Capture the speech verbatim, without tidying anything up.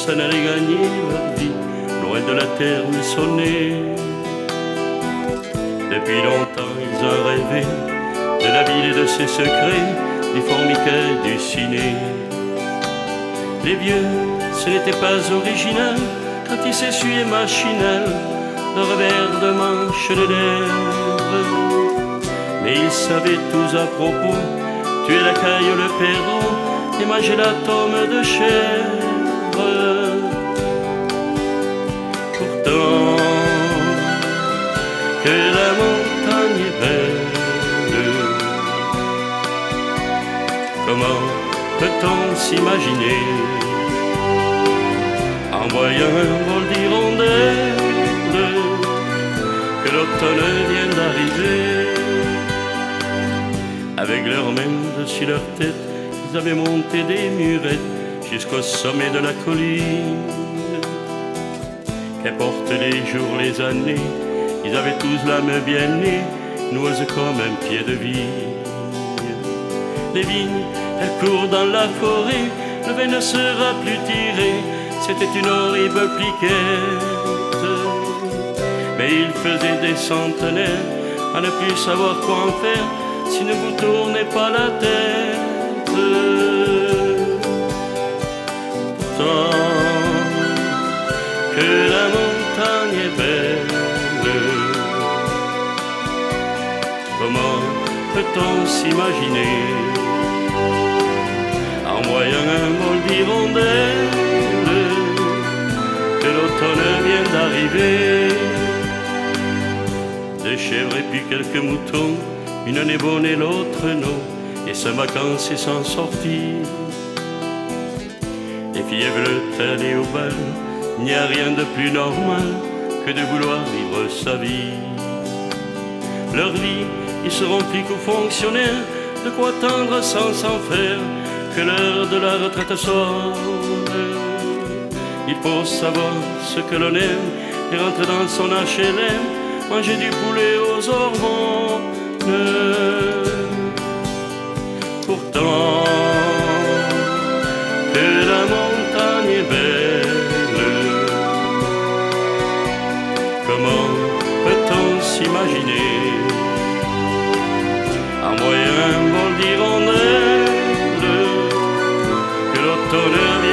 personne n'allait gagner leur vie, loin de la terre où ils sont nés. Depuis longtemps ils ont rêvé de la ville et de ses secrets, du formica et du ciné. Les vieux, ce n'était pas original quand ils s'essuyaient machinal le revers de manche de lèvres. Mais ils savaient tous à propos tuer la caille, le perdreau et manger la tome de chèvre. Pourtant, que la montagne est belle, comment peut-on s'imaginer en voyant un vol d'hirondelles que l'automne vient d'arriver? Avec leurs mains dessus leur tête, ils avaient monté des murettes jusqu'au sommet de la colline. Qu'importe les jours, les années, ils avaient tous l'âme bien née, noueuse comme un pied de vigne. Les vignes, elles courent dans la forêt, le vin ne sera plus tiré, c'était une horrible pliquette. Mais il faisait des centenaires à ne plus savoir quoi en faire s'il ne vous tournez pas la tête. Pourtant, que la montagne est belle, comment peut-on s'imaginer en voyant un vol d'hirondelles que l'automne vient d'arriver? Des chèvres et puis quelques moutons, une n'est bonne et l'autre non, et sans vacances et sans sortie. Les filles veulent aller au bal, il n'y a rien de plus normal que de vouloir vivre sa vie. Leur vie, ils seront plus qu'aux fonctionnaires, de quoi tendre sans s'en faire, que l'heure de la retraite sonne. Il faut savoir ce que l'on aime et rentrer dans son H L M, manger du poulet aux hormones. Pourtant, que la montagne est belle, comment peut-on s'imaginer en voyant un vol d'hirondelles que l'automne vient